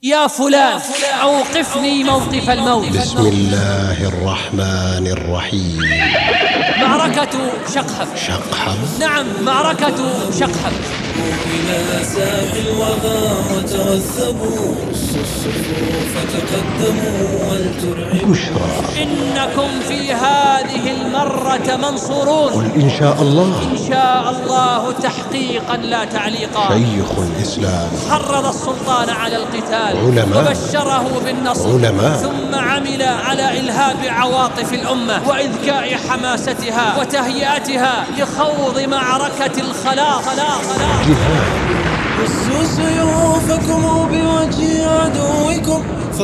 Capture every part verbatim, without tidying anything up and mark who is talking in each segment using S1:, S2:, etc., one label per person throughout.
S1: يا فلان أوقفني موقف الموت.
S2: بسم الله الرحمن الرحيم.
S1: معركة شقحب.
S2: شقحب؟
S1: نعم، معركة شقحب.
S3: إلى ساح الوغى وتوثبوا، رصوا الصفوف تقدموا ولترعبوا.
S2: بشرى
S1: إنكم في هذه المرة منصورون،
S2: قل إن شاء الله.
S1: إن شاء الله تحقيقا لا تعليقا.
S2: شيخ الإسلام
S1: حرض السلطان على القتال،
S2: علماء
S1: وبشره بالنصر،
S2: علماء
S1: ثم عمل على إلهاب عواطف الأمة وإذكاء حماستها وتهيئتها لخوض معركة الخلاص.
S2: جهاد.
S3: هزوا سيوفكم بوجه عدوكم،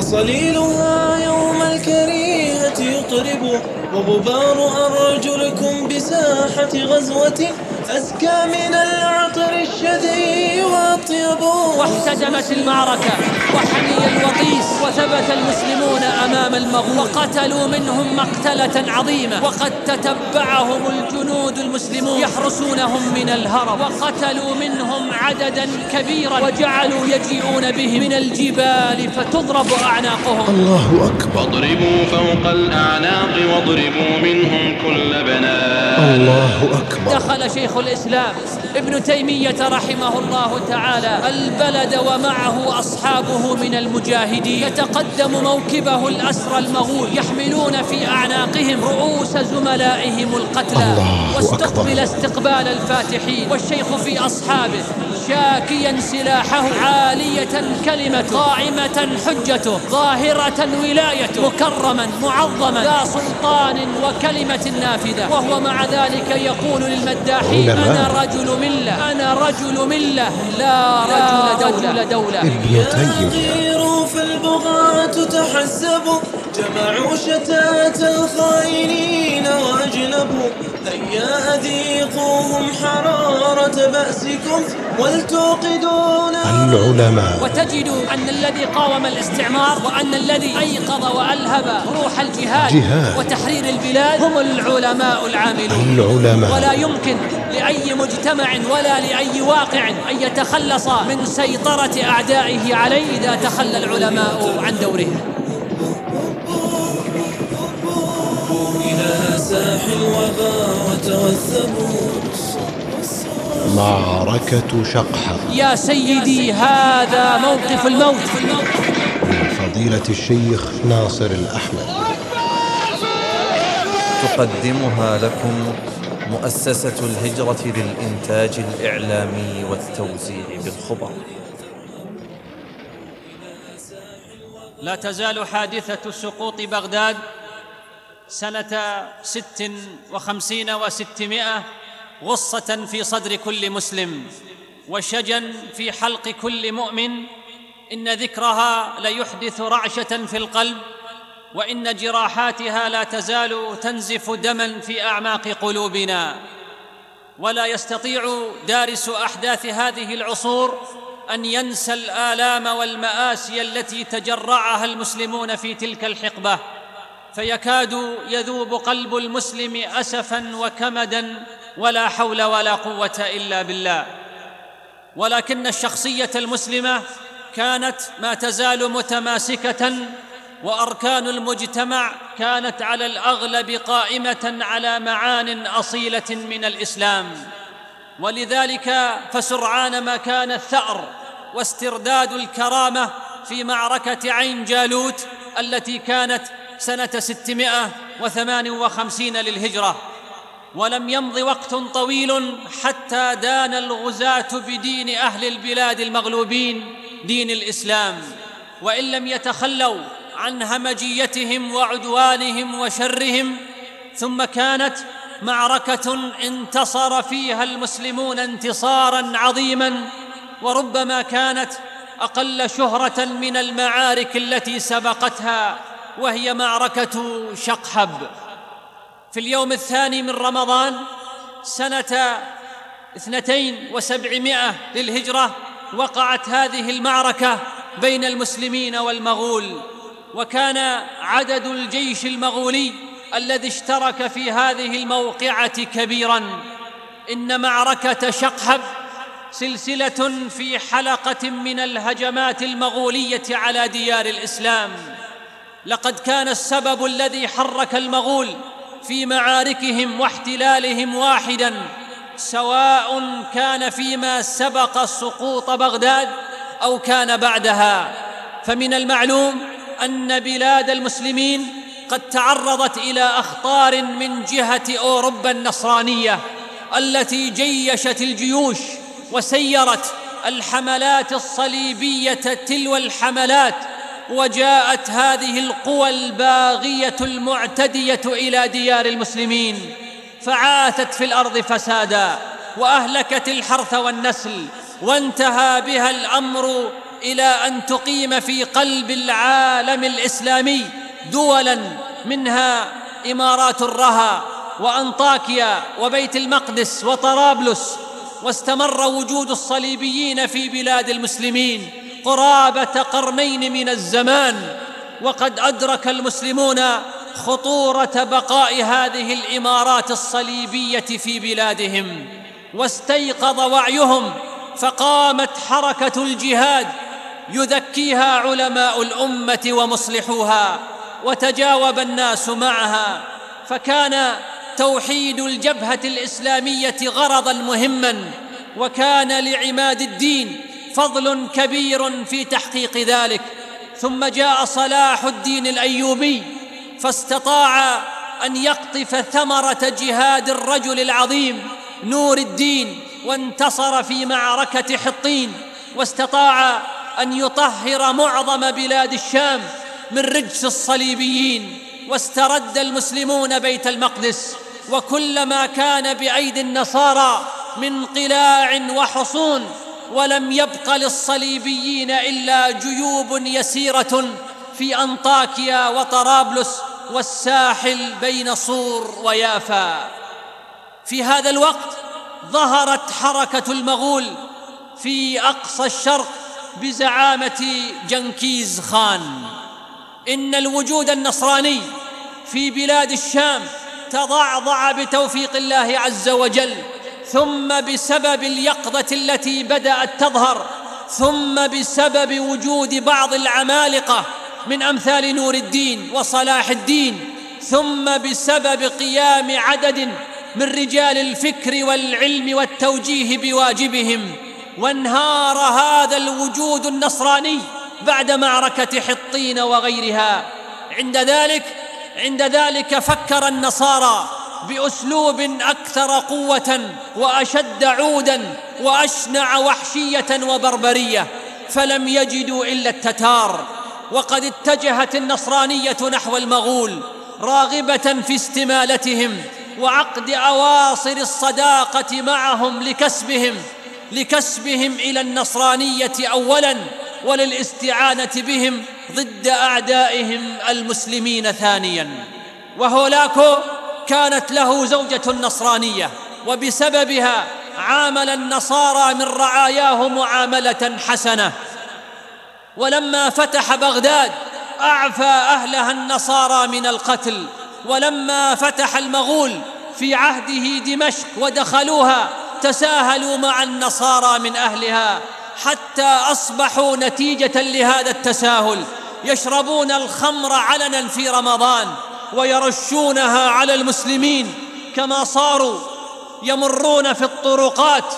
S3: فصليلها يوم الكريهة يطرب، وغبار أرجلكم بساحة غزوة أزكى من العطر الشذي وأطيب.
S1: واحتدمت المعركة وحمي الوطيس، وثبت المسلمون أمام المغول، وقتلوا منهم مقتلة عظيمة، وقد تتبعهم الجنود المسلمون يحرسونهم من الهرب، وقتلوا منهم عددا كبيرا، وجعلوا يجيئون بهم من الجبال فتضرب أعناقهم.
S2: الله أكبر.
S4: واضربوا فوق الأعناق واضربوا منهم كل بنان.
S2: الله أكبر.
S1: دخل شيخ الإسلام ابن تيمية رحمه الله تعالى البلد ومعه أصحابه من المجاهدين، يتقدم موكبه الأسرى المغول يحملون في أعناقهم رؤوس زملائهم القتلى، واستقبل استقبال الفاتحين، والشيخ في أصحابه شاكيا سلاحه، عالية كلمته، قائمة حجته، ظاهرة ولايته، مكرما معظما ذا سلطان وكلمة نافذة. وهو مع ذلك يقول للمداحين: أنا رجل ملة، أنا رجل ملة، لا رجل دولة, دولة.
S2: ابن تيمية.
S3: غيروا في البغاة تحزبوا، جمعوا شتات الخائنين وأجلبوا. هيا أذيقوهم حرارة بأسكم ولتوقدون
S2: العلماء.
S1: وتجد أن الذي قاوم الاستعمار وأن الذي أيقظ وألهب روح الجهاد
S2: جهاد.
S1: وتحرير البلاد هم العلماء العاملون.
S2: العلماء.
S1: ولا يمكن لأي مجتمع ولا لأي واقع أن يتخلص من سيطرة أعدائه عليه إذا تخلى العلماء عن دورهم.
S3: إلى ساح الوغى وتوثبوا.
S2: معركة شقحب.
S1: يا سيدي، هذا موقف الموت.
S2: من فضيلة الشيخ ناصر الأحمد.
S5: تقدمها لكم مؤسسة الهجرة للإنتاج الإعلامي والتوزيع بالخبر.
S1: لا تزال حادثة سقوط بغداد سنة ست وخمسين وستمائة غصة في صدر كل مسلم، وشجا في حلق كل مؤمن. إن ذكرها ليحدث رعشة في القلب، وإن جراحاتها لا تزال تنزف دما في أعماق قلوبنا. ولا يستطيع دارس أحداث هذه العصور أن ينسى الآلام والمآسي التي تجرعها المسلمون في تلك الحقبة، فيكاد يذوب قلب المسلم أسفا وكمدا، ولا حول ولا قوة إلا بالله. ولكن الشخصية المسلمة كانت ما تزال متماسكة، وأركان المجتمع كانت على الأغلب قائمة على معان أصيلة من الإسلام. ولذلك فسرعان ما كان الثأر واسترداد الكرامة في معركة عين جالوت التي كانت سنة ستمائة وثمان وخمسين للهجرة. ولم يمض وقت طويل حتى دان الغزاة بدين أهل البلاد المغلوبين، دين الإسلام، وإن لم يتخلوا عن همجيتهم وعدوانهم وشرهم. ثم كانت معركة انتصر فيها المسلمون انتصاراً عظيماً، وربما كانت أقل شهرة من المعارك التي سبقتها، وهي معركة شقحب. في اليوم الثاني من رمضان سنة اثنتين وسبعمائة للهجرة وقعت هذه المعركة بين المسلمين والمغول. وكان عدد الجيش المغولي الذي اشترك في هذه الموقعة كبيراً. إن معركة شقحب سلسلة في حلقة من الهجمات المغولية على ديار الإسلام. لقد كان السبب الذي حرك المغول في معاركهم واحتلالهم واحداً، سواء كان فيما سبق سقوط بغداد أو كان بعدها. فمن المعلوم أن بلاد المسلمين قد تعرضت إلى أخطار من جهة أوروبا النصرانية التي جيشت الجيوش وسيرت الحملات الصليبية تلو الحملات، وجاءت هذه القوى الباغية المعتدية إلى ديار المسلمين فعاثت في الأرض فسادا وأهلكت الحرث والنسل، وانتهى بها الأمر إلى أن تقيم في قلب العالم الإسلامي دولاً منها إمارات الرها وأنطاكيا وبيت المقدس وطرابلس. واستمر وجود الصليبيين في بلاد المسلمين قرابة قرنين من الزمان، وقد أدرك المسلمون خطورة بقاء هذه الإمارات الصليبية في بلادهم، واستيقظ وعيهم، فقامت حركة الجهاد يذكيها علماء الأمة ومصلحوها، وتجاوب الناس معها، فكان توحيد الجبهة الإسلامية غرضاً مهماً، وكان لعماد الدين فضل كبير في تحقيق ذلك. ثم جاء صلاح الدين الأيوبي فاستطاع أن يقطف ثمرة جهاد الرجل العظيم نور الدين، وانتصر في معركة حطين، واستطاع أن يطهر معظم بلاد الشام من رجس الصليبيين، واسترد المسلمون بيت المقدس وكل ما كان بأيدي النصارى من قلاع وحصون، ولم يبق للصليبيين إلا جيوب يسيرة في أنطاكيا وطرابلس والساحل بين صور ويافا. في هذا الوقت ظهرت حركة المغول في أقصى الشرق بزعامة جنكيز خان. إن الوجود النصراني في بلاد الشام تضعضع بتوفيق الله عز وجل، ثم بسبب اليقظة التي بدأت تظهر، ثم بسبب وجود بعض العمالقة من أمثال نور الدين وصلاح الدين، ثم بسبب قيام عدد من رجال الفكر والعلم والتوجيه بواجبهم. وانهار هذا الوجود النصراني بعد معركة حطين وغيرها. عند ذلك عند ذلك فكر النصارى بأسلوب أكثر قوة وأشد عودا وأشنع وحشية وبربرية، فلم يجدوا إلا التتار، وقد اتجهت النصرانية نحو المغول راغبة في استمالتهم وعقد أواصر الصداقة معهم لكسبهم لكسبهم إلى النصرانية أولاً، وللاستعانة بهم ضد أعدائهم المسلمين ثانياً. وهولاكو كانت له زوجة نصرانية، وبسببها عامل النصارى من رعاياه معاملة حسنة. ولما فتح بغداد أعفى أهلها النصارى من القتل، ولما فتح المغول في عهده دمشق ودخلوها تساهلوا مع النصارى من أهلها، حتى أصبحوا نتيجة لهذا التساهل يشربون الخمر علنا في رمضان ويرشونها على المسلمين، كما صاروا يمرون في الطرقات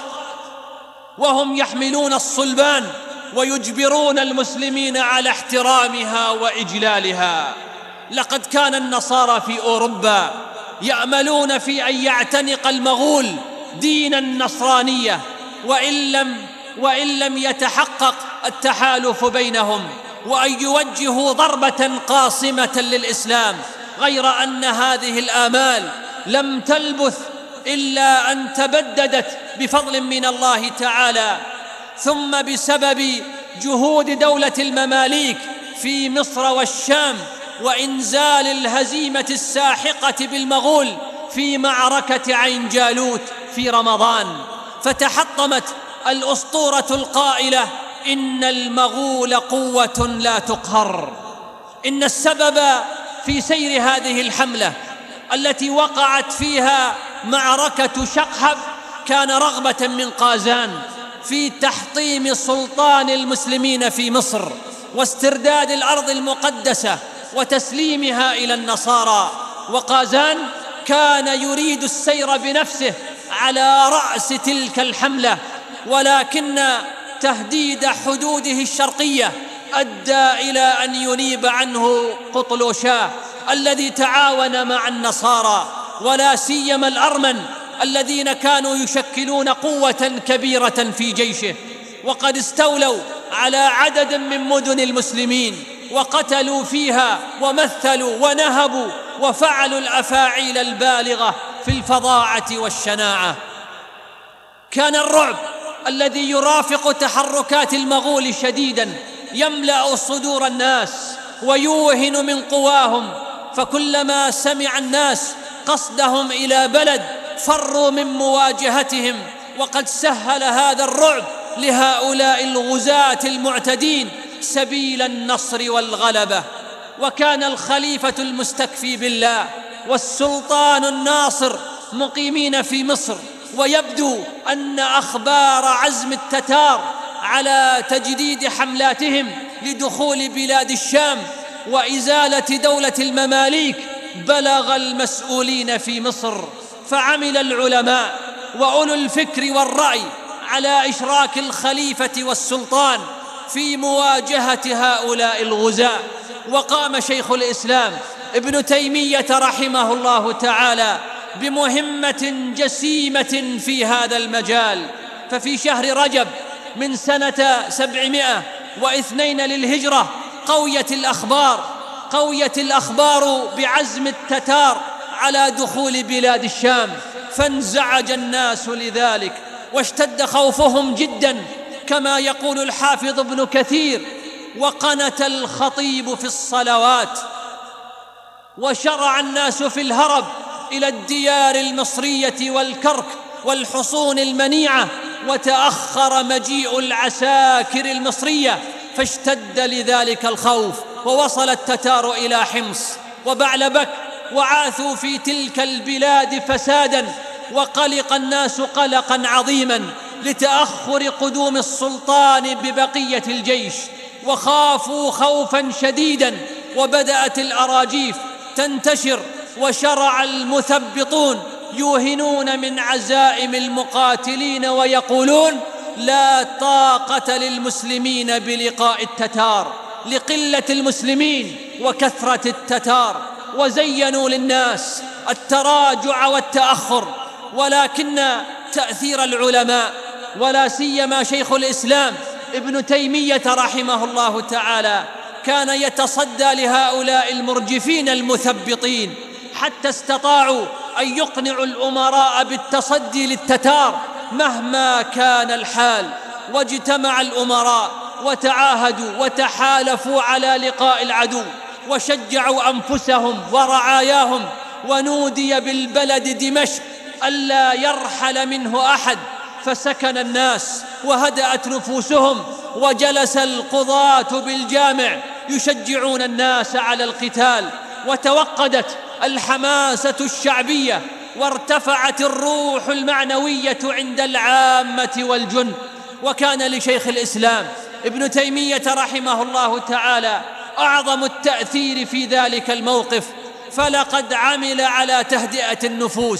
S1: وهم يحملون الصلبان ويجبرون المسلمين على احترامها وإجلالها. لقد كان النصارى في أوروبا يأملون في أن يعتنق المغول دين النصرانية، وإن لم, وإن لم يتحقق التحالف بينهم، وأن يوجهوا ضربة قاصمة للإسلام. غير أن هذه الآمال لم تلبث إلا أن تبددت بفضل من الله تعالى، ثم بسبب جهود دولة المماليك في مصر والشام وإنزال الهزيمة الساحقة بالمغول في معركة عين جالوت في رمضان، فتحطمت الأسطورة القائلة: إن المغول قوة لا تقهر. إن السبب في سير هذه الحملة التي وقعت فيها معركة شقحب كان رغبة من قازان، في تحطيم سلطان المسلمين في مصر واسترداد الأرض المقدسة وتسليمها إلى النصارى. وقازان كان يريد السير بنفسه على رأس تلك الحملة، ولكن تهديد حدوده الشرقية أدى إلى أن ينيب عنه قطلوشاه الذي تعاون مع النصارى، ولا سيما الأرمن الذين كانوا يشكلون قوة كبيرة في جيشه، وقد استولوا على عدد من مدن المسلمين وقتلوا فيها ومثلوا ونهبوا وفعلوا الأفاعيل البالغة في الفظاعة والشناعة. كان الرعب الذي يرافق تحركات المغول شديداً يملأ صدور الناس ويوهن من قواهم، فكلما سمع الناس قصدهم إلى بلد فروا من مواجهتهم، وقد سهل هذا الرعب لهؤلاء الغزاة المعتدين سبيل النصر والغلبة. وكان الخليفة المستكفي بالله والسلطان الناصر مقيمين في مصر، ويبدو أن أخبار عزم التتار على تجديد حملاتهم لدخول بلاد الشام وإزالة دولة المماليك بلغ المسؤولين في مصر، فعمل العلماء وأولو الفكر والرأي على إشراك الخليفة والسلطان في مواجهة هؤلاء الغزاة. وقام شيخ الإسلام ابن تيمية رحمه الله تعالى بمهمة جسيمة في هذا المجال. ففي شهر رجب من سنة سبعمائة واثنين للهجرة قويت الأخبار قويت الأخبار بعزم التتار على دخول بلاد الشام، فانزعج الناس لذلك واشتد خوفهم جدا، كما يقول الحافظ ابن كثير: وقنت الخطيب في الصلوات، وشرع الناس في الهرب إلى الديار المصرية والكرك والحصون المنيعة، وتأخر مجيء العساكر المصرية فاشتد لذلك الخوف، ووصل التتار إلى حمص وبعلبك وعاثوا في تلك البلاد فسادا، وقلق الناس قلقا عظيما لتأخر قدوم السلطان ببقية الجيش، وخافوا خوفا شديدا، وبدأت الأراجيف تنتشر، وشرع المثبطون يوهنون من عزائم المقاتلين ويقولون: لا طاقة للمسلمين بلقاء التتار لقلة المسلمين وكثرة التتار، وزينوا للناس التراجع والتأخر. ولكن تأثير العلماء ولا سيما شيخ الإسلام ابن تيمية رحمه الله تعالى كان يتصدى لهؤلاء المرجفين المثبطين، حتى استطاعوا أن يقنعوا الأمراء بالتصدي للتتار مهما كان الحال. واجتمع الأمراء وتعاهدوا وتحالفوا على لقاء العدو، وشجعوا أنفسهم ورعاياهم، ونودي بالبلد دمشق ألا يرحل منه أحد، فسكن الناس وهدأت نفوسهم، وجلس القضاة بالجامع يشجعون الناس على القتال، وتوقدت الحماسة الشعبية، وارتفعت الروح المعنوية عند العامة والجند. وكان لشيخ الإسلام ابن تيمية رحمه الله تعالى أعظم التأثير في ذلك الموقف، فلقد عمل على تهدئة النفوس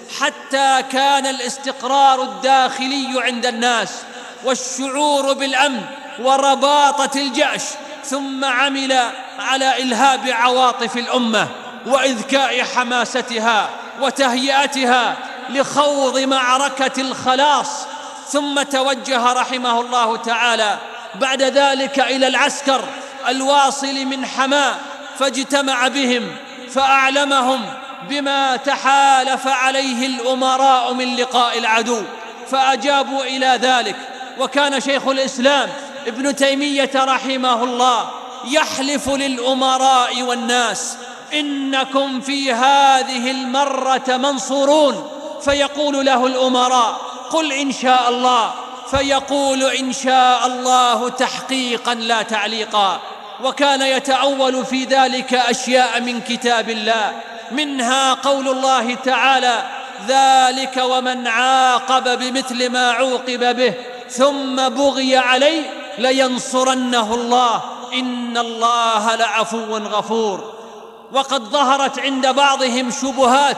S1: حتى كان الاستقرار الداخلي عند الناس والشعور بالأمن ورباطة الجأش، ثم عمل على إلهاب عواطف الأمة وإذكاء حماستها وتهيئتها لخوض معركة الخلاص. ثم توجه رحمه الله تعالى بعد ذلك إلى العسكر الواصل من حماة، فاجتمع بهم فأعلمهم بما تحالف عليه الأمراء من لقاء العدو، فأجابوا إلى ذلك. وكان شيخ الإسلام ابن تيمية رحمه الله يحلف للأمراء والناس: إنكم في هذه المرة منصورون. فيقول له الأمراء: قل إن شاء الله، فيقول: إن شاء الله تحقيقا لا تعليقا. وكان يتأول في ذلك أشياء من كتاب الله، منها قول الله تعالى: ذلك ومن عاقب بمثل ما عوقب به ثم بغي عليه لينصرنه الله إن الله لعفو غفور. وقد ظهرت عند بعضهم شبهات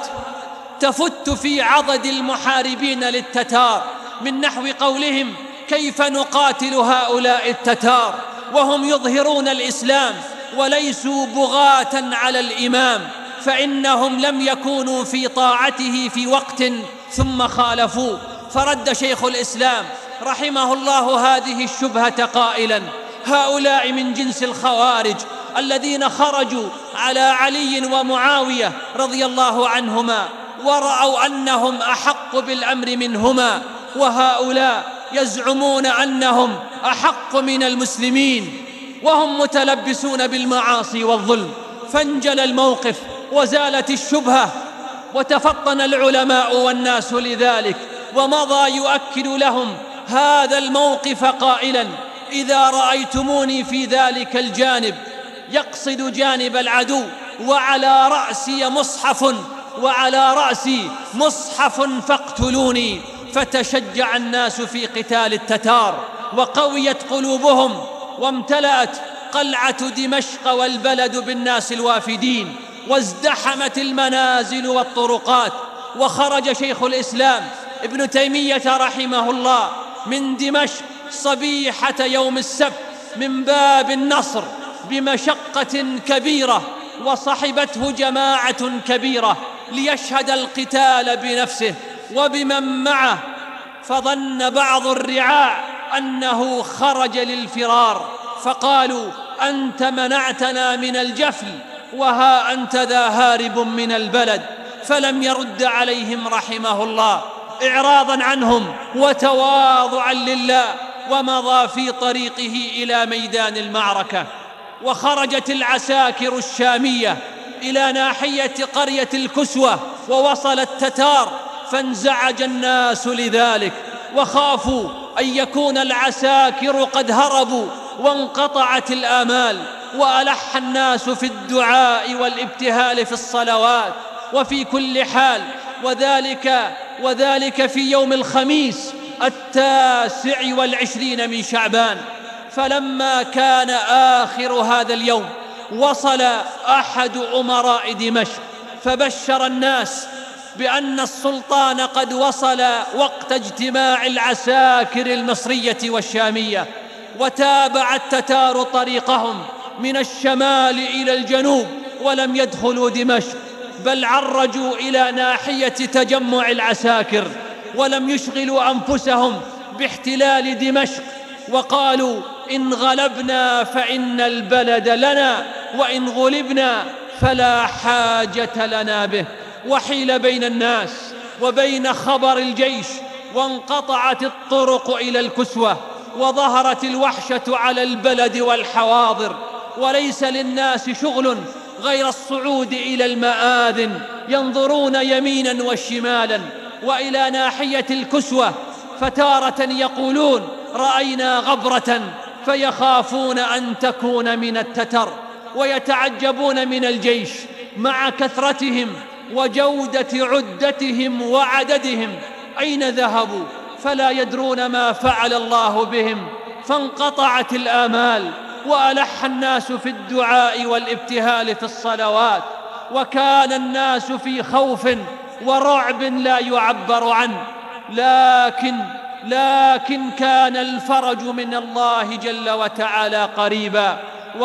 S1: تفت في عضد المحاربين للتتار، من نحو قولهم: كيف نقاتل هؤلاء التتار وهم يظهرون الإسلام وليسوا بغاة على الإمام، فإنهم لم يكونوا في طاعته في وقت ثم خالفوه. فرد شيخ الإسلام رحمه الله هذه الشبهة قائلا: هؤلاء من جنس الخوارج الذين خرجوا على علي ومعاوية رضي الله عنهما ورأوا أنهم أحق بالأمر منهما، وهؤلاء يزعمون أنهم أحق من المسلمين وهم متلبسون بالمعاصي والظلم. فانجلى الموقف وزالت الشبهة، وتفطن العلماء والناس لذلك، ومضى يؤكد لهم هذا الموقف قائلا: إذا رأيتموني في ذلك الجانب، يقصد جانب العدو، وعلى رأسي مصحف وعلى رأسي مصحف فاقتلوني. فتشجع الناس في قتال التتار، وقويت قلوبهم، وامتلأت قلعة دمشق والبلد بالناس الوافدين، وازدحمت المنازل والطرقات. وخرج شيخ الإسلام ابن تيمية رحمه الله من دمشق صبيحة يوم السبت من باب النصر بمشقة كبيرة، وصحبته جماعة كبيرة ليشهد القتال بنفسه وبمن معه. فظن بعض الرعاع أنه خرج للفرار، فقالوا: أنت منعتنا من الجفل وها أنت ذا هارب من البلد. فلم يرد عليهم رحمه الله إعراضا عنهم وتواضعا لله، ومضى في طريقه إلى ميدان المعركة. وخرجت العساكر الشامية إلى ناحية قرية الكسوة، ووصل التتار، فانزعج الناس لذلك، وخافوا أن يكون العساكر قد هربوا وانقطعت الآمال. وألح الناس في الدعاء والابتهال في الصلوات وفي كل حال، وذلك, وذلك في يوم الخميس التاسع والعشرين من شعبان. فلما كان آخر هذا اليوم وصل أحد أمراء دمشق فبشر الناس بأن السلطان قد وصل وقت اجتماع العساكر المصرية والشامية. وتابع التتار طريقهم من الشمال إلى الجنوب، ولم يدخلوا دمشق، بل عرجوا إلى ناحية تجمع العساكر، ولم يشغلوا أنفسهم باحتلال دمشق، وقالوا: إن غلبنا فإن البلد لنا، وإن غلبنا فلا حاجة لنا به. وحيل بين الناس وبين خبر الجيش، وانقطعت الطرق إلى الكسوة، وظهرت الوحشة على البلد والحواضر، وليس للناس شغل غير الصعود إلى المآذن، ينظرون يمينا وشمالا وإلى ناحية الكسوة، فتارة يقولون: رأينا غبرة، فيخافون أن تكون من التتر، ويتعجبون من الجيش مع كثرتهم وجودة عدتهم وعددهم، أين ذهبوا؟ فلا يدرون ما فعل الله بهم. فانقطعت الآمال، وألح الناس في الدعاء والابتهال في الصلوات، وكان الناس في خوف ورعب لا يعبر عنه. لكن لكن كان الفرج من الله جل وتعالى قريبا،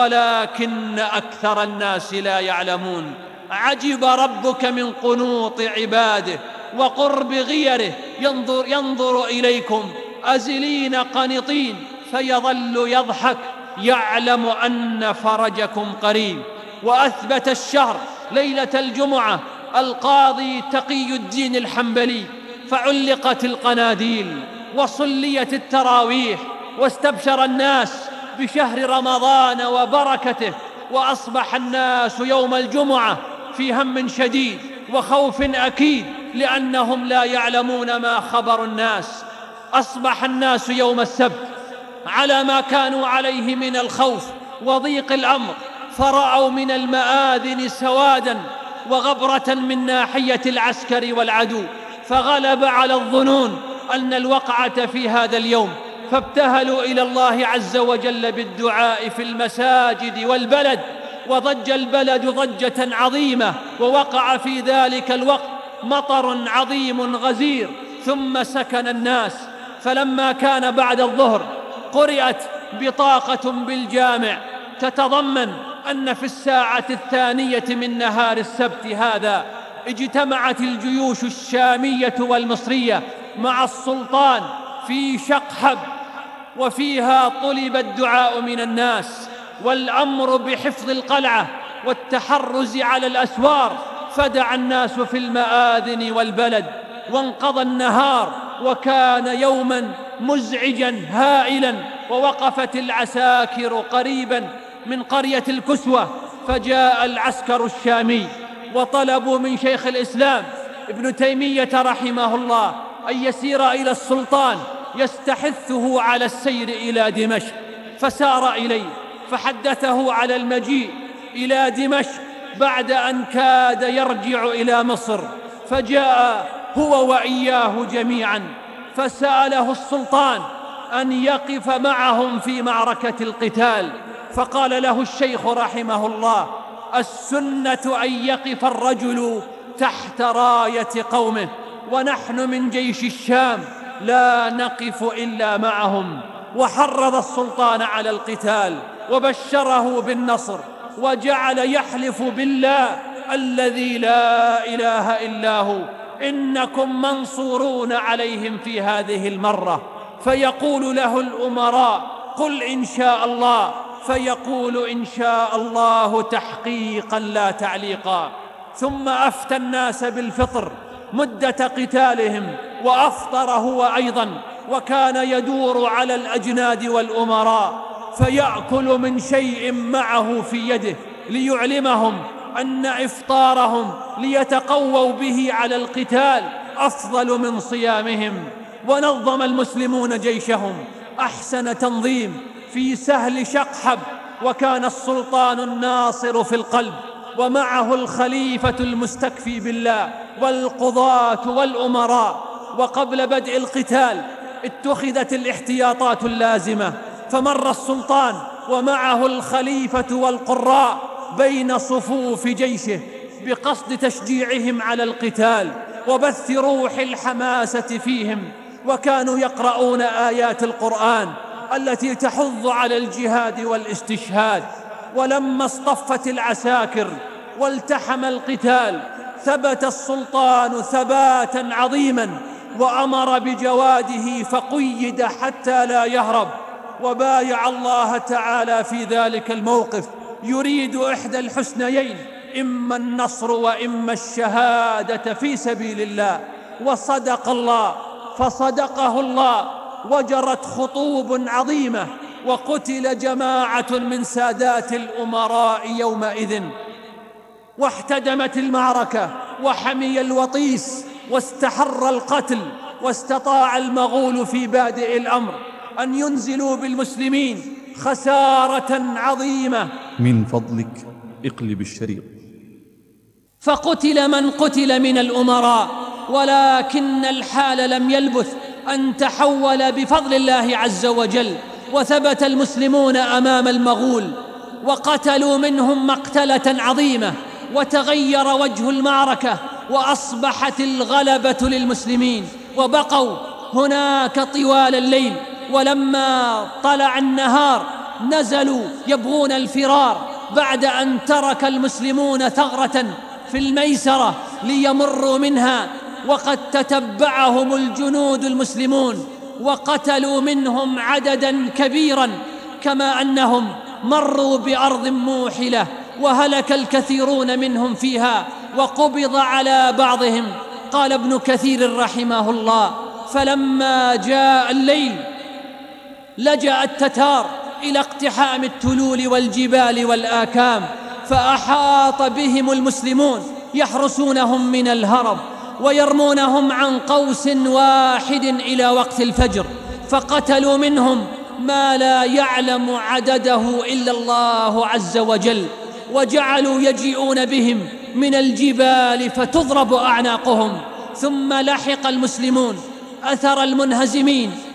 S1: ولكن أكثر الناس لا يعلمون. عجب ربك من قنوط عباده وقرب غيره، ينظر, ينظر إليكم أزلين قنطين، فيظل يضحك يعلم أن فرجكم قريب. وأثبت الشهر ليلة الجمعة القاضي تقي الدين الحنبلي، فعلقت القناديل وصليت التراويح، واستبشر الناس بشهر رمضان وبركته. وأصبح الناس يوم الجمعة في هم شديد وخوف أكيد، لأنهم لا يعلمون ما خبر الناس. أصبح الناس يوم السبت على ما كانوا عليه من الخوف وضيق الأمر، فرأوا من المآذن سوادا وغبرة من ناحية العسكر والعدو، فغلب على الظنون أن الوقعة في هذا اليوم فابتهلوا إلى الله عز وجل بالدعاء في المساجد والبلد، وضج البلد ضجة عظيمة، ووقع في ذلك الوقت مطر عظيم غزير، ثم سكن الناس. فلما كان بعد الظهر قرأت بطاقة بالجامع تتضمن أن في الساعة الثانية من نهار السبت هذا اجتمعت الجيوش الشامية والمصرية مع السلطان في شقحب، وفيها طلب الدعاء من الناس والأمر بحفظ القلعة والتحرز على الأسوار. فدعا الناس في المآذن والبلد، وانقضى النهار، وكان يوما مزعجا هائلا. ووقفت العساكر قريبا من قرية الكسوة، فجاء العسكر الشامي وطلبوا من شيخ الإسلام ابن تيمية رحمه الله أن يسير إلى السلطان يستحثه على السير إلى دمشق. فسار إليه فحدثه على المجيء إلى دمشق بعد أن كاد يرجع إلى مصر، فجاء هو وإياه جميعا، فسأله السلطان أن يقف معهم في معركة القتال. فقال له الشيخ رحمه الله: السنة أن يقف الرجل تحت راية قومه، ونحن من جيش الشام لا نقف إلا معهم. وحرض السلطان على القتال وبشره بالنصر، وجعل يحلف بالله الذي لا إله إلا هو إنكم منصورون عليهم في هذه المرة. فيقول له الأمراء: قل إن شاء الله، فيقول إن شاء الله تحقيقا لا تعليقا. ثم أفتى الناس بالفطر مدة قتالهم، وأفطر هو أيضا، وكان يدور على الأجناد والأمراء فيأكل من شيء معه في يده ليعلمهم أن إفطارهم ليتقووا به على القتال أفضل من صيامهم. ونظم المسلمون جيشهم أحسن تنظيم في سهل شقحب، وكان السلطان الناصر في القلب، ومعه الخليفة المستكفي بالله والقضاة والأمراء. وقبل بدء القتال اتخذت الاحتياطات اللازمة، فمر السلطان ومعه الخليفة والقراء بين صفوف جيشه بقصد تشجيعهم على القتال وبث روح الحماسة فيهم، وكانوا يقرؤون آيات القرآن التي تحض على الجهاد والاستشهاد. ولما اصطفت العساكر والتحم القتال ثبت السلطان ثباتا عظيما، وأمر بجواده فقيد حتى لا يهرب، وبايع الله تعالى في ذلك الموقف يريد إحدى الحسنيين، إما النصر وإما الشهادة في سبيل الله. وصدق الله فصدقه الله، وجرت خطوب عظيمة، وقتل جماعة من سادات الأمراء يومئذ، واحتدمت المعركة وحمي الوطيس واستحر القتل. واستطاع المغول في بادئ الأمر أن ينزلوا بالمسلمين خسارة عظيمة.
S6: من فضلك اقلب الشريط.
S1: فقتل من قتل من الأمراء، ولكن الحال لم يلبث أن تحول بفضل الله عز وجل، وثبت المسلمون أمام المغول وقتلوا منهم مقتلة عظيمة، وتغير وجه المعركة وأصبحت الغلبة للمسلمين، وبقوا هناك طوال الليل. ولما طلع النهار نزلوا يبغون الفرار بعد أن ترك المسلمون ثغرة في الميسرة ليمروا منها، وقد تتبعهم الجنود المسلمون وقتلوا منهم عددا كبيرا، كما أنهم مروا بأرض موحلة وهلك الكثيرون منهم فيها وقبض على بعضهم. قال ابن كثير رحمه الله: فلما جاء الليل لجأ التتار إلى اقتحام التلول والجبال والآكام، فأحاط بهم المسلمون يحرسونهم من الهرب ويرمونهم عن قوس واحد إلى وقت الفجر، فقتلوا منهم ما لا يعلم عدده إلا الله عز وجل، وجعلوا يجيئون بهم من الجبال فتضرب أعناقهم. ثم لحق المسلمون أثر المنهزمين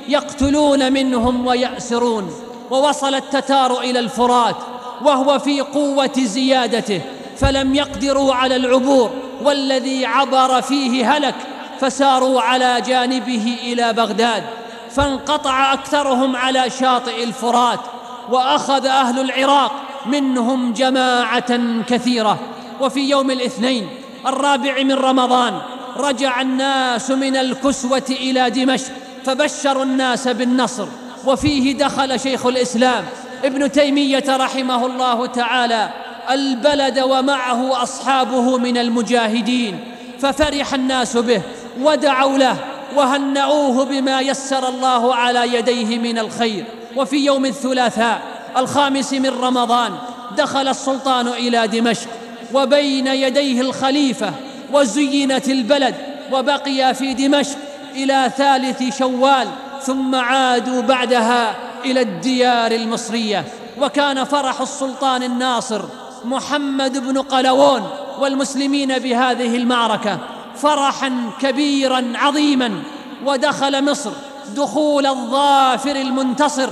S1: يقتلون منهم ويأسرون. ووصل التتار إلى الفرات وهو في قوة زيادته، فلم يقدروا على العبور، والذي عبر فيه هلك، فساروا على جانبه إلى بغداد، فانقطع أكثرهم على شاطئ الفرات، وأخذ أهل العراق منهم جماعة كثيرة. وفي يوم الاثنين الرابع من رمضان رجع الناس من الكسوة إلى دمشق، فبشروا الناس بالنصر، وفيه دخل شيخ الإسلام ابن تيمية رحمه الله تعالى البلد ومعه أصحابه من المجاهدين، ففرح الناس به ودعوا له وهنأوه بما يسر الله على يديه من الخير. وفي يوم الثلاثاء الخامس من رمضان دخل السلطان إلى دمشق، وبين يديه الخليفة، وزينت البلد، وبقي في دمشق إلى ثالث شوال، ثم عادوا بعدها إلى الديار المصرية. وكان فرح السلطان الناصر محمد بن قلاوون والمسلمين بهذه المعركة فرحا كبيرا عظيما، ودخل مصر دخول الظافر المنتصر،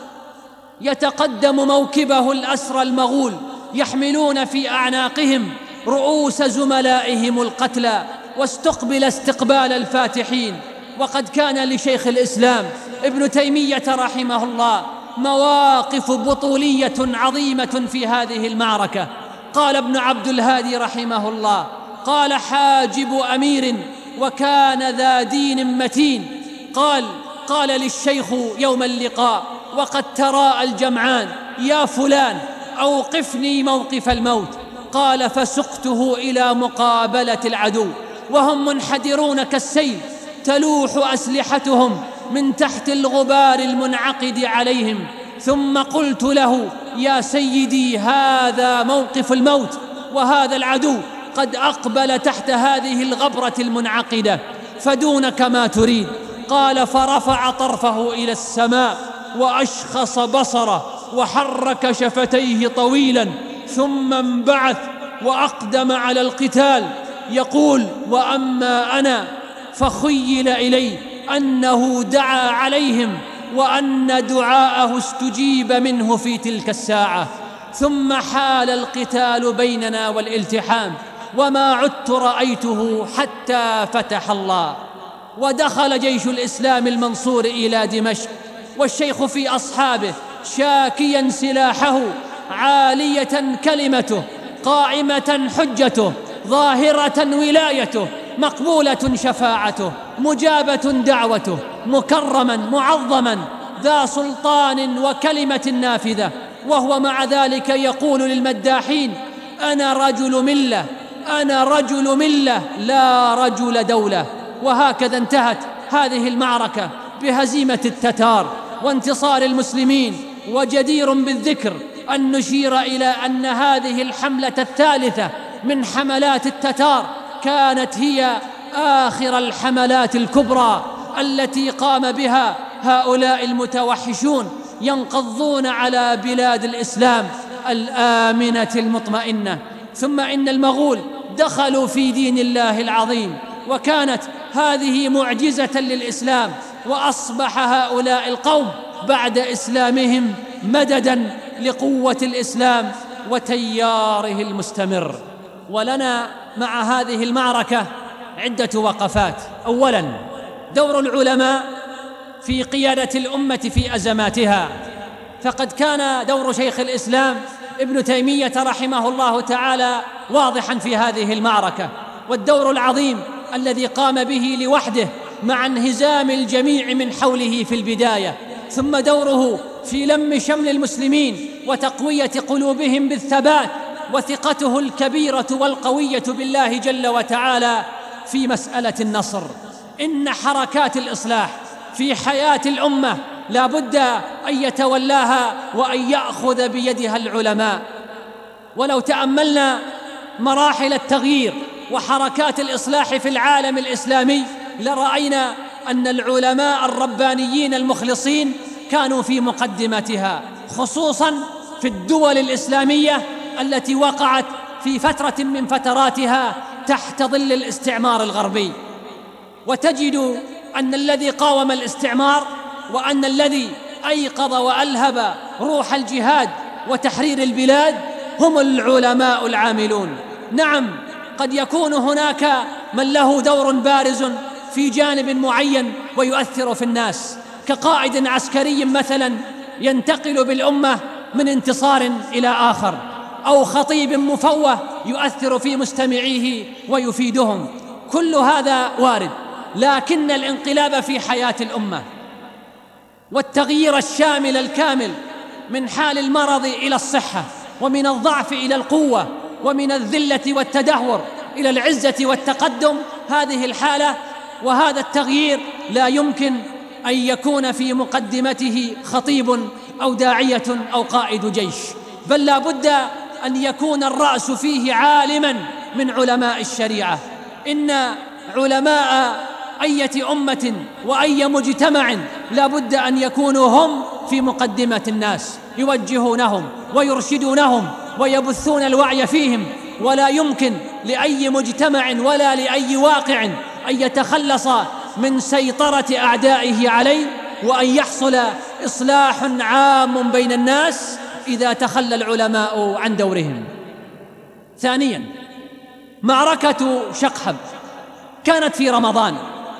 S1: يتقدم موكبه الأسرى المغول يحملون في أعناقهم رؤوس زملائهم القتلى، واستقبل استقبال الفاتحين. وقد كان لشيخ الإسلام ابن تيمية رحمه الله مواقف بطولية عظيمة في هذه المعركة. قال ابن عبد الهادي رحمه الله: قال حاجب أمير وكان ذا دين متين، قال قال للشيخ يوم اللقاء وقد تراءى الجمعان: يا فلان أوقفني موقف الموت. قال: فسقته إلى مقابلة العدو وهم منحدرون كالسيل، تلوح أسلحتهم من تحت الغبار المنعقد عليهم. ثم قلت له: يا سيدي، هذا موقف الموت، وهذا العدو قد أقبل تحت هذه الغبرة المنعقدة، فدونك ما تريد. قال: فرفع طرفه إلى السماء وأشخص بصره وحرك شفتيه طويلا، ثم انبعث وأقدم على القتال يقول: وأما أنا فخيل إلي أنه دعا عليهم وأن دعاءه استجيب منه في تلك الساعة. ثم حال القتال بيننا والالتحام، وما عدت رأيته حتى فتح الله. ودخل جيش الإسلام المنصور إلى دمشق، والشيخ في أصحابه شاكيا سلاحه، عالية كلمته، قائمة حجته، ظاهرة ولايته، مقبولة شفاعته، مجابة دعوته، مكرما معظما، ذا سلطان وكلمة نافذة. وهو مع ذلك يقول للمداحين: أنا رجل ملة، أنا رجل ملة لا رجل دولة. وهكذا انتهت هذه المعركة بهزيمة التتار وانتصار المسلمين. وجدير بالذكر أن نشير إلى أن هذه الحملة الثالثة من حملات التتار كانت هي آخر الحملات الكبرى التي قام بها هؤلاء المتوحشون ينقضون على بلاد الإسلام الآمنة المطمئنة. ثم إن المغول دخلوا في دين الله العظيم، وكانت هذه معجزة للإسلام، وأصبح هؤلاء القوم بعد إسلامهم مدداً لقوة الإسلام وتياره المستمر. ولنا مع هذه المعركة عدة وقفات. أولاً، دور العلماء في قيادة الأمة في أزماتها، فقد كان دور شيخ الإسلام ابن تيمية رحمه الله تعالى واضحاً في هذه المعركة، والدور العظيم الذي قام به لوحده مع انهزام الجميع من حوله في البداية، ثم دوره في لم شمل المسلمين وتقوية قلوبهم بالثبات، وثقته الكبيرة والقوية بالله جل وتعالى في مسألة النصر. إن حركات الإصلاح في حياة الأمة لا بد أن يتولاها وأن يأخذ بيدها العلماء. ولو تأملنا مراحل التغيير وحركات الإصلاح في العالم الإسلامي لرأينا أن العلماء الربانيين المخلصين كانوا في مقدمتها، خصوصاً في الدول الإسلامية التي وقعت في فترة من فتراتها تحت ظل الاستعمار الغربي. وتجد أن الذي قاوم الاستعمار وأن الذي أيقظ وألهب روح الجهاد وتحرير البلاد هم العلماء العاملون. نعم، قد يكون هناك من له دور بارز في جانب معين ويؤثر في الناس، كقائد عسكري مثلا ينتقل بالأمة من انتصار إلى آخر، أو خطيب مفوه يؤثر في مستمعيه ويفيدهم. كل هذا وارد، لكن الانقلاب في حياة الأمة والتغيير الشامل الكامل من حال المرض إلى الصحة، ومن الضعف إلى القوة، ومن الذلة والتدهور إلى العزة والتقدم، هذه الحالة وهذا التغيير لا يمكن أن يكون في مقدمته خطيب أو داعية أو قائد جيش، بل لا بد أن يكون الرأس فيه عالماً من علماء الشريعة. إن علماء أية أمة وأي مجتمع لا بد أن يكونوا هم في مقدمة الناس، يوجهونهم ويرشدونهم ويبثون الوعي فيهم. ولا يمكن لأي مجتمع ولا لأي واقع أن يتخلص من سيطرة أعدائه عليه، وأن يحصل إصلاح عام بين الناس إذا تخلى العلماء عن دورهم. ثانياً، معركة شقحب كانت في رمضان،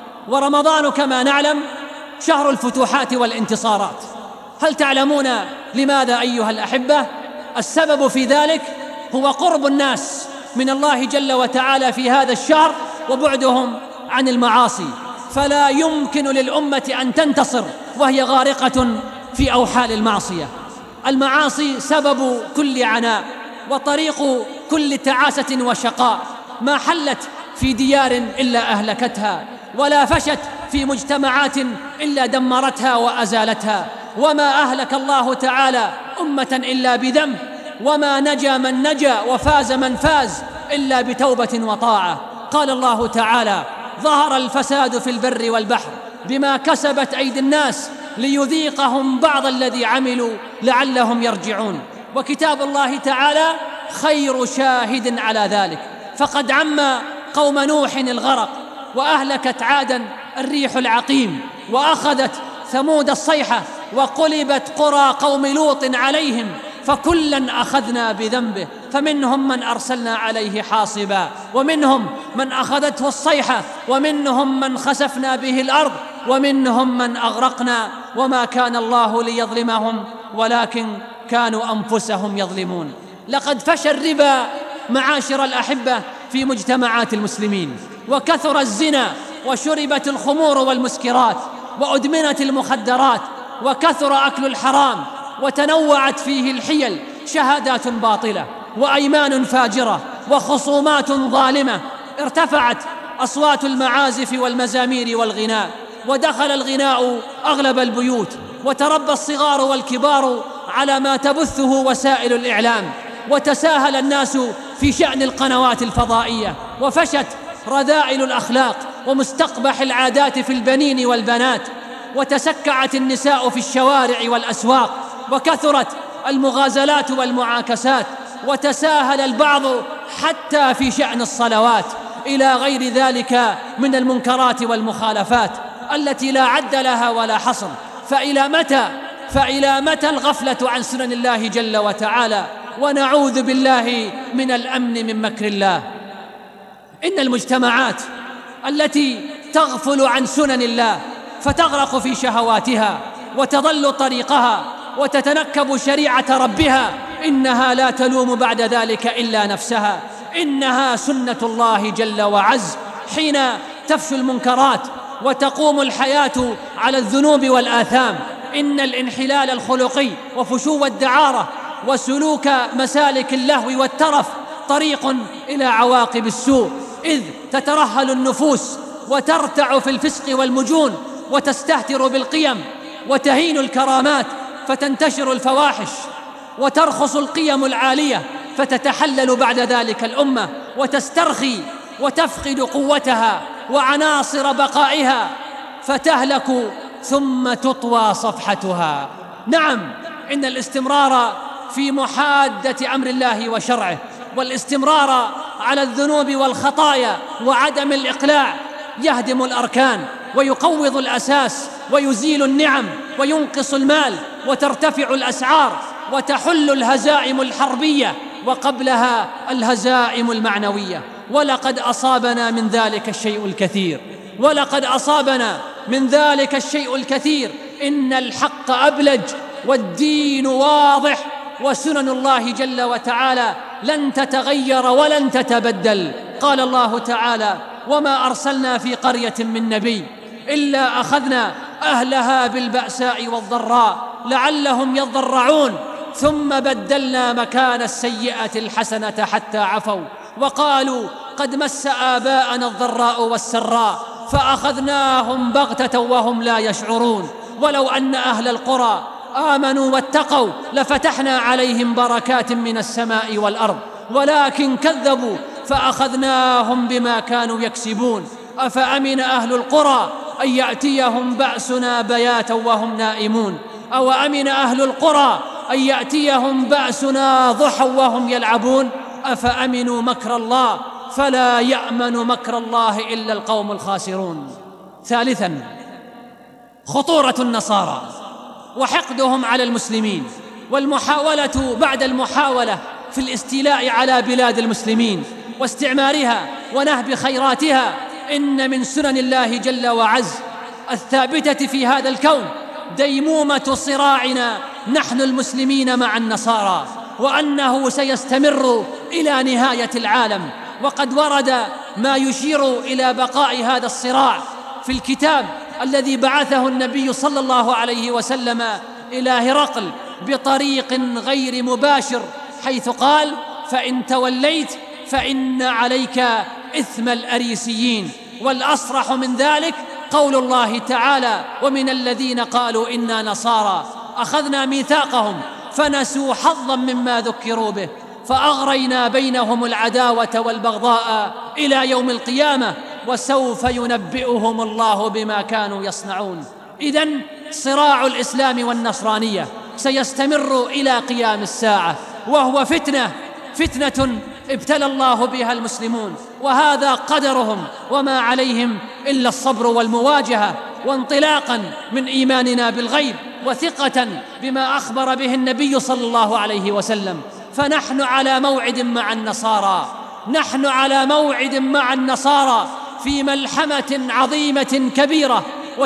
S1: ورمضان كما نعلم شهر الفتوحات والانتصارات. هل تعلمون لماذا أيها الأحبة؟ السبب في ذلك هو قرب الناس من الله جل وتعالى في هذا الشهر وبعدهم عن المعاصي، فلا يمكن للأمة أن تنتصر وهي غارقة في أوحال المعصية. المعاصي سبب كل عناء وطريق كل تعاسة وشقاء، ما حلت في ديار إلا أهلكتها، ولا فشت في مجتمعات إلا دمرتها وأزالتها، وما أهلك الله تعالى أمة إلا بذنب، وما نجا من نجا وفاز من فاز إلا بتوبة وطاعة. قال الله تعالى: ظهر الفساد في البر والبحر بما كسبت أيدي الناس ليذيقهم بعض الذي عملوا لعلهم يرجعون. وكتاب الله تعالى خير شاهد على ذلك، فقد عم قوم نوح الغرق، وأهلكت عادا الريح العقيم، وأخذت ثمود الصيحة، وقلبت قرى قوم لوط عليهم، فكلا أخذنا بذنبه، فمنهم من أرسلنا عليه حاصبا، ومنهم من أخذته الصيحة، ومنهم من خسفنا به الأرض، ومنهم من أغرقنا، وما كان الله ليظلمهم ولكن كانوا أنفسهم يظلمون. لقد فشى الربا معاشر الأحبة في مجتمعات المسلمين، وكثر الزنا، وشربت الخمور والمسكرات، وأدمنت المخدرات، وكثر أكل الحرام، وتنوعت فيه الحيل، شهادات باطلة وأيمان فاجرة وخصومات ظالمة. ارتفعت أصوات المعازف والمزامير والغناء، ودخل الغناء أغلب البيوت، وتربى الصغار والكبار على ما تبثه وسائل الإعلام، وتساهل الناس في شأن القنوات الفضائية، وفشت رذائل الأخلاق ومستقبح العادات في البنين والبنات، وتسكعت النساء في الشوارع والأسواق، وكثرت المغازلات والمعاكسات، وتساهل البعض حتى في شأن الصلوات، إلى غير ذلك من المنكرات والمخالفات التي لا عد لها ولا حصر. فإلى متى فإلى متى الغفلة عن سنن الله جل وتعالى، ونعوذ بالله من الأمن من مكر الله. إن المجتمعات التي تغفل عن سنن الله فتغرق في شهواتها وتضل طريقها وتتنكب شريعة ربها، إنها لا تلوم بعد ذلك إلا نفسها. إنها سنة الله جل وعز حين تفشو المنكرات وتقوم الحياة على الذنوب والآثام. إن الانحلال الخلقي وفشو الدعارة وسلوك مسالك اللهو والترف طريق إلى عواقب السوء، إذ تترهل النفوس وترتع في الفسق والمجون، وتستهتر بالقيم، وتهين الكرامات، فتنتشر الفواحش، وترخص القيم العالية، فتتحلل بعد ذلك الأمة، وتسترخي وتفقد قوتها وعناصر بقائها، فتهلك ثم تطوى صفحتها. نعم، إن الاستمرار في محادة أمر الله وشرعه، والاستمرار على الذنوب والخطايا وعدم الإقلاع يهدم الأركان ويقوض الأساس ويزيل النعم وينقص المال وترتفع الأسعار وتحل الهزائم الحربية وقبلها الهزائم المعنوية. ولقد أصابنا من ذلك الشيء الكثير، ولقد أصابنا من ذلك الشيء الكثير. إن الحق أبلج والدين واضح، وسنن الله جل وتعالى لن تتغير ولن تتبدل. قال الله تعالى: وما أرسلنا في قرية من نبي إلا أخذنا أهلها بالبأساء والضراء لعلهم يضرعون ثم بدلنا مكان السيئة الحسنة حتى عفوا وقالوا قد مس آباءنا الضراء والسراء فأخذناهم بغتة وهم لا يشعرون. ولو أن أهل القرى آمنوا واتقوا لفتحنا عليهم بركات من السماء والأرض ولكن كذبوا فأخذناهم بما كانوا يكسبون. أفأمن أهل القرى أن يأتيهم بأسنا بياتا وهم نائمون أو أمن أهل القرى أن يأتيهم بأسنا ضحى وهم يلعبون أفأمنوا مكر الله فلا يأمن مكر الله إلا القوم الخاسرون. ثالثا، خطورة النصارى وحقدهم على المسلمين والمحاولة بعد المحاولة في الاستيلاء على بلاد المسلمين واستعمارها ونهب خيراتها. إن من سنن الله جل وعز الثابتة في هذا الكون ديمومة صراعنا نحن المسلمين مع النصارى، وأنه سيستمر إلى نهاية العالم. وقد ورد ما يشير إلى بقاء هذا الصراع في الكتاب الذي بعثه النبي صلى الله عليه وسلم إلى هرقل بطريق غير مباشر، حيث قال: فإن توليت فإن عليك إثم الأريسيين. والأصرح من ذلك قول الله تعالى: ومن الذين قالوا إنا نصارى أخذنا ميثاقهم فنسوا حظا مما ذكروا به فأغرينا بينهم العداوة والبغضاء إلى يوم القيامة وسوف ينبئهم الله بما كانوا يصنعون. إذن صراع الإسلام والنصرانية سيستمر إلى قيام الساعة، وهو فتنة فتنة ابتلى الله بها المسلمون، وهذا قدرهم وما عليهم إلا الصبر والمواجهة، وانطلاقا من إيماننا بالغيب وثقة بما أخبر به النبي صلى الله عليه وسلم. فنحن على موعد مع النصارى، نحن على موعد مع النصارى في ملحمة عظيمة كبيرة،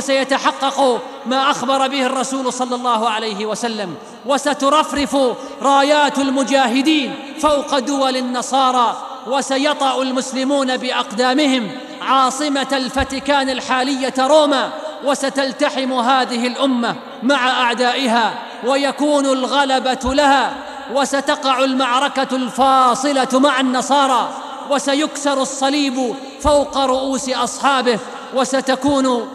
S1: وسيتحقق ما أخبر به الرسول صلى الله عليه وسلم، وسترفرف رايات المجاهدين فوق دول النصارى، وسيطأ المسلمون بأقدامهم عاصمة الفاتيكان الحالية روما، وستلتحم هذه الأمة مع أعدائها ويكون الغلبة لها، وستقع المعركة الفاصلة مع النصارى، وسيكسر الصليب فوق رؤوس أصحابه، وستكون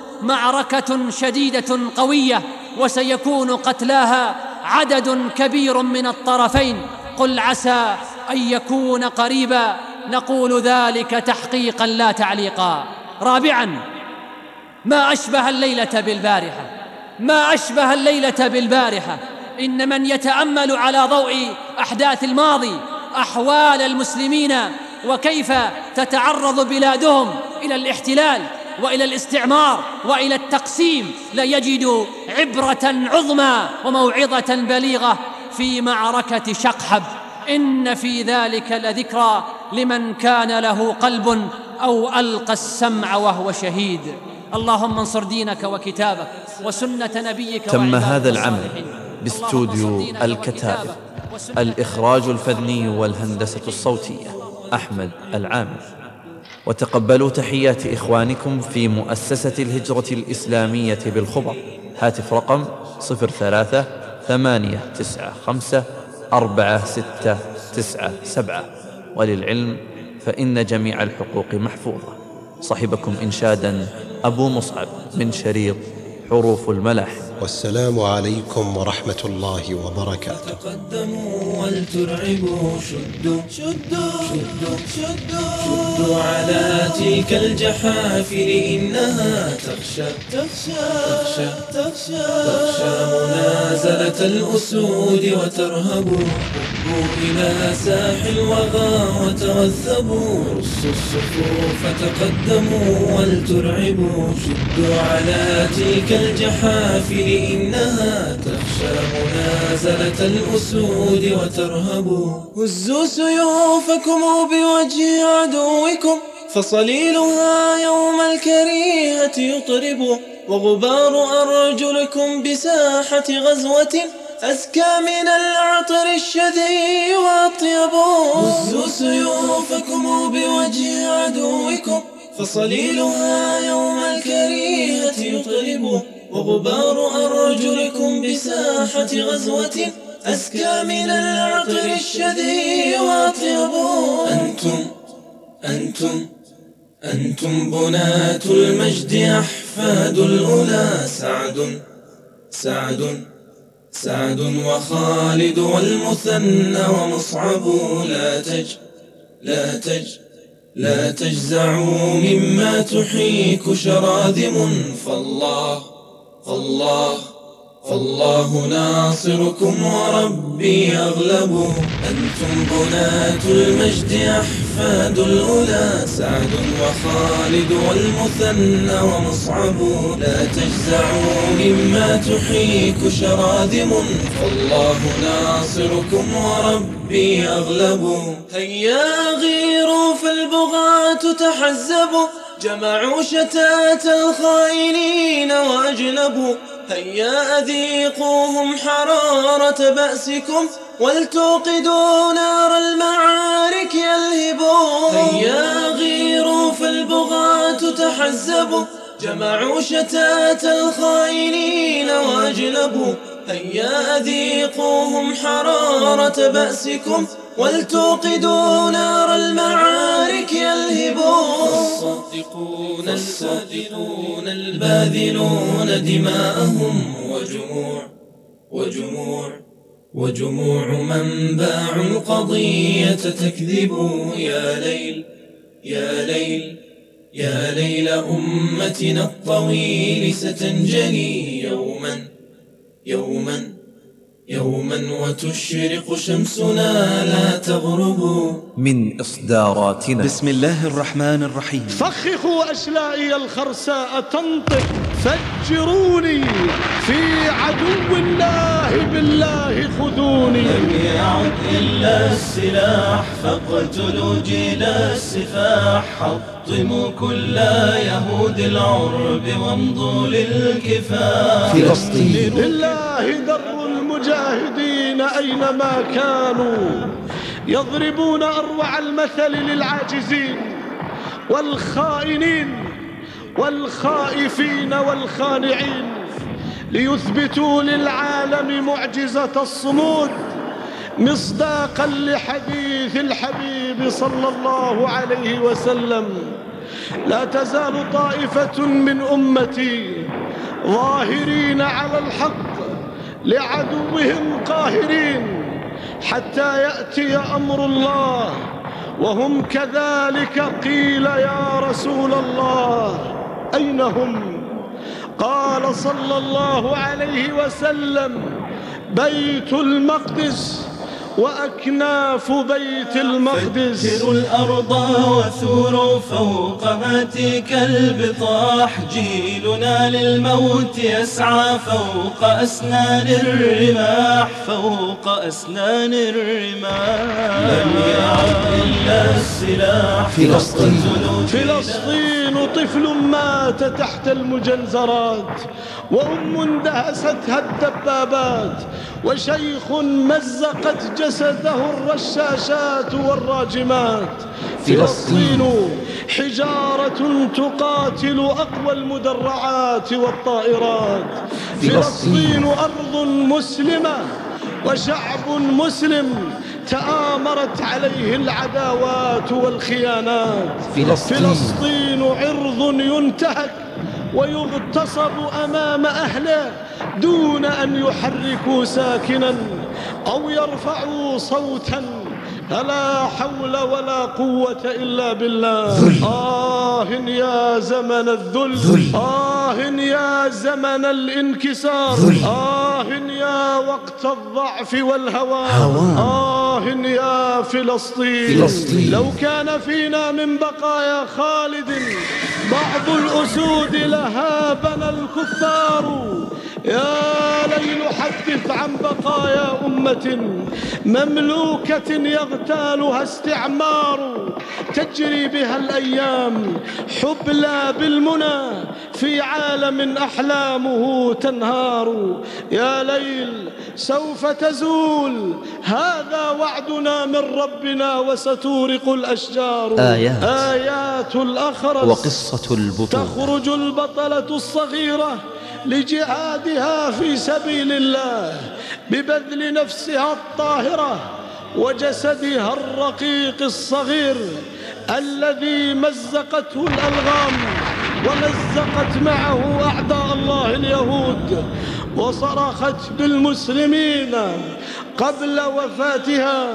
S1: معركة شديدة قوية، وسيكون قتلاها عدد كبير من الطرفين. قل عسى أن يكون قريبا، نقول ذلك تحقيقا لا تعليقا. رابعا، ما أشبه الليلة بالبارحة، ما أشبه الليلة بالبارحة. إن من يتأمل على ضوء أحداث الماضي أحوال المسلمين وكيف تتعرض بلادهم إلى الاحتلال وإلى الاستعمار وإلى التقسيم ليجد عبرة عظمى وموعظة بليغة في معركة شقحب. إن في ذلك لذكرى لمن كان له قلب أو ألقى السمع وهو شهيد. اللهم انصر دينك وكتابك وسنة نبيك.
S5: تم هذا العمل باستوديو الكتائب، الإخراج الفني والهندسة الصوتية أحمد العامر. وتقبلوا تحيات إخوانكم في مؤسسة الهجرة الإسلامية بالخبر. هاتف رقم صفر ثلاثة ثمانية تسعة خمسة أربعة ستة تسعة سبعة. وللعلم فإن جميع الحقوق محفوظة. صحبكم إنشادا أبو مصعب من شريط حروف الملح.
S2: والسلام عليكم ورحمة الله وبركاته.
S3: تقدموا ولترعبوا، شدوا شدوا شدوا شدوا شدوا على تلك الجحافل إنها تخشى تخشى تخشى تخشى تخشى منازلة الأسود وترهب. اذهبوا إلى ساح الوغى وتوثبوا، رصوا الصفوف تقدموا ولترعبوا، شدوا على تلك الجحافل إنها تخشى منازلة الأسود وترهبوا. هزوا سيوفكم بوجه عدوكم فصليلها يوم الكريهة يطرب، وغبار أرجلكم بساحة غزوة أزكى من العطر الشذي وأطيب. هزوا سيوفكم بوجه عدوكم فصليلها يوم الكريهة يطرب، وغبار أرجلكم بساحة غزوة أزكى من العطر الشذي وأطيب. أنتم أنتم أنتم بنات المجد أحفاد الأولى، سعد سعد سعد وخالد والمثنى ومصعب. لا تج لا تج لا تجزعوا مما تحيك شراذم، فالله فالله فالله ناصركم وربي أغلب. أنتم بنات المجد أحفاد الأولى، سعد وخالد والمثنى ومصعب. لا تجزعوا مما تحيك شراذم، فالله ناصركم وربي أغلب. هيا غيروا فالبغاة تحزبوا، جمعوا شتات الخائنين وأجلبوا. هيا أذيقوهم حرارة بأسكم ولتوقدوا نار المعارك يلهبوا. هيا غيروا فالبغاة تحزبوا، جمعوا شتات الخائنين وأجلبوا. هيا أذيقوهم حرارة بأسكم ولتوقدوا نار المعارك يلهبوا. الصادقون الصادقون الباذلون دماءهم، وجموع وجموع وجموع من باعوا القضية تكذب. يا ليل يا ليل يا ليل أمتنا الطويل ستنجلي يوما يوما يوما وتشرق شمسنا لا تغرب.
S5: من إصداراتنا.
S7: بسم الله الرحمن الرحيم.
S8: فخخوا أشلائي الخرساء تنطق، فجروني في عدو الله بالله خذوني.
S3: لم يعد إلا السلاح فاقتلوا جيل السفاح، حطموا كل يهود العرب وامضوا للكفاح.
S2: فلسطين
S8: لله در المجاهدين أينما كانوا، يضربون أروع المثل للعاجزين والخائنين والخائفين والخانعين، ليثبتوا للعالم معجزة الصمود، مصداقا لحديث الحبيب صلى الله عليه وسلم. لا تزال طائفة من أمتي ظاهرين على الحق لعدوهم قاهرين، حتى يأتي أمر الله وهم كذلك. قيل يا رسول الله أين هم؟ قال صلى الله عليه وسلم بيت المقدس وأكناف بيت المقدس.
S3: فجروا الأرض وثوروا فوق هاتيك البطاح، جيلنا للموت يسعى فوق أسنان الرماح، فوق أسنان الرماح. لم يعد إلا السلاح.
S2: فلسطين
S8: فلسطين طفل مات تحت المجنزرات، وأم اندهستها الدبابات، وشيخ مزقت جسده الرشاشات والراجمات. فلسطين حجارة تقاتل أقوى المدرعات والطائرات. فلسطين أرض مسلمة وشعب مسلم تآمرت عليه العداوات والخيانات.
S2: فلسطين,
S8: فلسطين عرض ينتهك ويغتصب أمام أهله دون أن يحركوا ساكنا أو يرفعوا صوتا. فلا حول ولا قوة إلا بالله.
S2: ذل.
S8: آه يا زمن الذل.
S2: ذل.
S8: آه يا زمن الانكسار.
S2: ذل.
S8: آه يا وقت الضعف والهوان.
S2: هوان.
S8: آه آه يا فلسطين, فلسطين لو كان فينا من بقايا خالد بعض الأسود لهابنا الكفار. يا ليل حدث عن بقايا أمة مملوكة يغتالها استعمار تجري بها الأيام حبلى بالمنى في عالم أحلامه تنهار. يا ليل سوف تزول هذا وعدنا من ربنا وستورق الأشجار.
S5: آيات,
S8: آيات الأخرس
S5: وقصة البطولة.
S8: تخرج البطلة الصغيرة لجهادها في سبيل الله ببذل نفسها الطاهرة وجسدها الرقيق الصغير الذي مزقته الألغام ومزقت معه أعداء الله اليهود وصرخت بالمسلمين قبل وفاتها: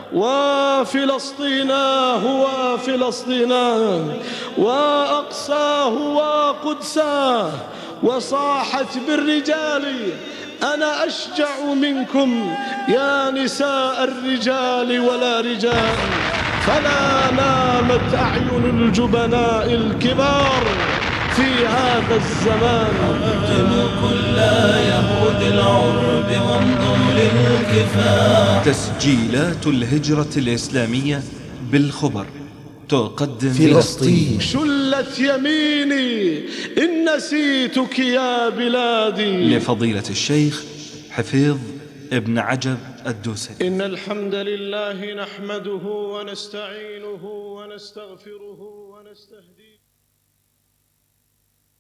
S8: وفلسطيناه وفلسطيناه وأقصاه وقدساه. وصاحت بالرجال: أنا أشجع منكم يا نساء الرجال ولا رجال. فلا نامت أعين الجبناء الكبار في هذا الزمان.
S3: قدموا كل يهود العرب وانظروا للكفاح.
S7: تسجيلات الهجرة الإسلامية بالخبر تقدم
S5: فلسطين.
S8: شلت يميني إن نسيتك يا بلادي.
S7: لفضيلة الشيخ حفيظ ابن عجب الدوسري.
S8: إن الحمد لله نحمده ونستعينه ونستغفره ونستهديه.